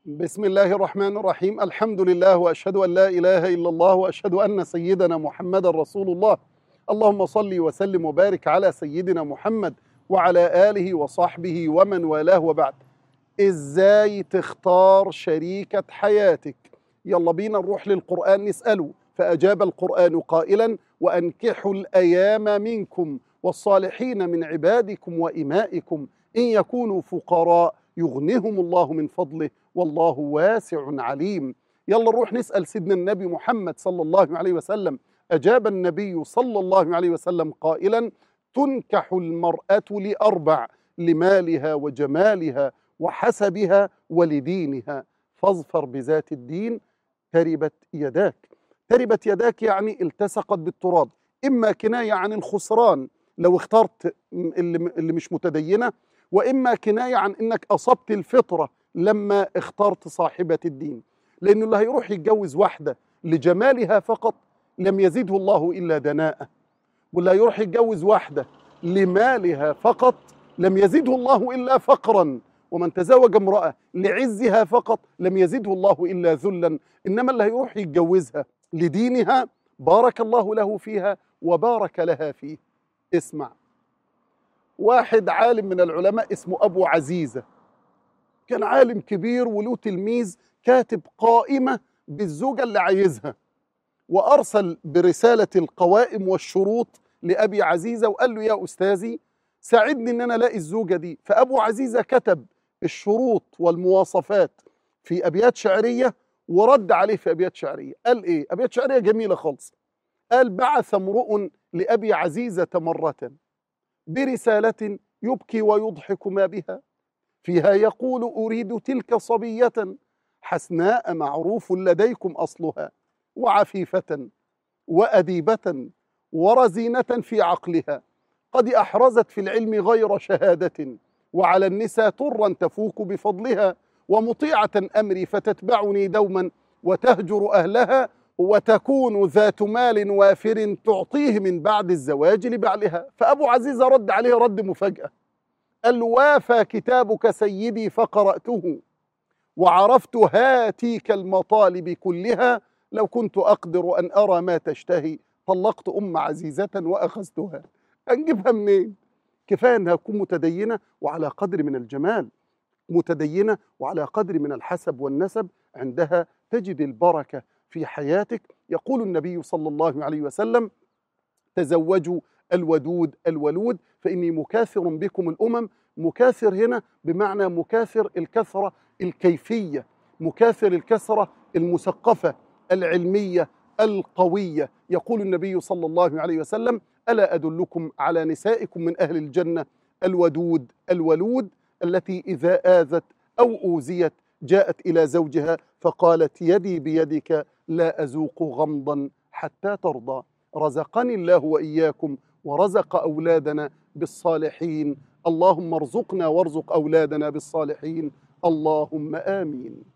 بسم الله الرحمن الرحيم. الحمد لله وأشهد أن لا إله إلا الله وأشهد أن سيدنا محمد رسول الله. اللهم صل وسلم وبارك على سيدنا محمد وعلى آله وصحبه ومن والاه، وبعد. إزاي تختار شريكة حياتك؟ يلا بينا نروح للقرآن نسأله، فأجاب القرآن قائلا: وأنكحوا الأيام منكم والصالحين من عبادكم وإمائكم إن يكونوا فقراء يغنهم الله من فضله والله واسع عليم. يلا نروح نسأل سيدنا النبي محمد صلى الله عليه وسلم. أجاب النبي صلى الله عليه وسلم قائلا: تنكح المرأة لأربع: لمالها وجمالها وحسبها ولدينها، فاظفر بذات الدين تربت يداك. تربت يداك يعني التصقت بالتراب، إما كناية عن الخسران لو اخترت اللي مش متدينة، وإما كناية عن إنك أصبت الفطرة لما اخترت صاحبة الدين. لأنه اللي هيروح يتجوز واحدة لجمالها فقط لم يزده الله إلا دناءة، واللي هيروح يتجوز واحدة لمالها فقط لم يزده الله إلا فقرا، ومن تزوج امرأة لعزها فقط لم يزده الله إلا ذلا. إنما اللي هيروح يتجوزها لدينها بارك الله له فيها وبارك لها فيه. اسمع، واحد عالم من العلماء اسمه أبو عزيزة، كان عالم كبير وله تلميذ كاتب قائمة بالزوجة اللي عايزها، وأرسل برسالة القوائم والشروط لأبي عزيزة وقال له: يا أستاذي ساعدني إن أنا ألاقي الزوجة دي. فأبو عزيزة كتب الشروط والمواصفات في أبيات شعرية ورد عليه في أبيات شعرية. قال إيه؟ أبيات شعرية جميلة خالص. قال: بعث امرؤ لأبي عزيزة مرة برسالة يبكي ويضحك ما بها، فيها يقول: أريد تلك صبية حسناء معروف لديكم أصلها، وعفيفة وأديبة ورزينة في عقلها، قد أحرزت في العلم غير شهادة، وعلى النساء طرا تفوك بفضلها، ومطيعة أمري فتتبعني دوما وتهجر أهلها، وتكون ذات مال وافر تعطيه من بعد الزواج لبعلها. فأبو عزيزة رد عليه رد مفاجأة، قال له: وافى كتابك سيدي فقرأته وعرفت هاتيك المطالب كلها، لو كنت أقدر أن أرى ما تشتهي طلقت أم عزيزة وأخذتها. هنجيبها منين؟ كفاية أنها تكون متدينة وعلى قدر من الجمال، متدينة وعلى قدر من الحسب والنسب، عندها تجد البركة في حياتك. يقول النبي صلى الله عليه وسلم: تزوجوا الودود الولود فإني مكاثر بكم الأمم. مكاثر هنا بمعنى مكاثر الكثرة الكيفية، مكاثر الكثرة المثقفة العلمية القوية. يقول النبي صلى الله عليه وسلم: ألا أدلكم على نسائكم من أهل الجنة الودود الولود، التي إذا آذت أو أوذيت جاءت إلى زوجها فقالت: يدي بيدك لا أذوق غمضا حتى ترضى. رزقني الله وإياكم ورزق أولادنا بالصالحين، اللهم ارزقنا وارزق أولادنا بالصالحين، اللهم آمين.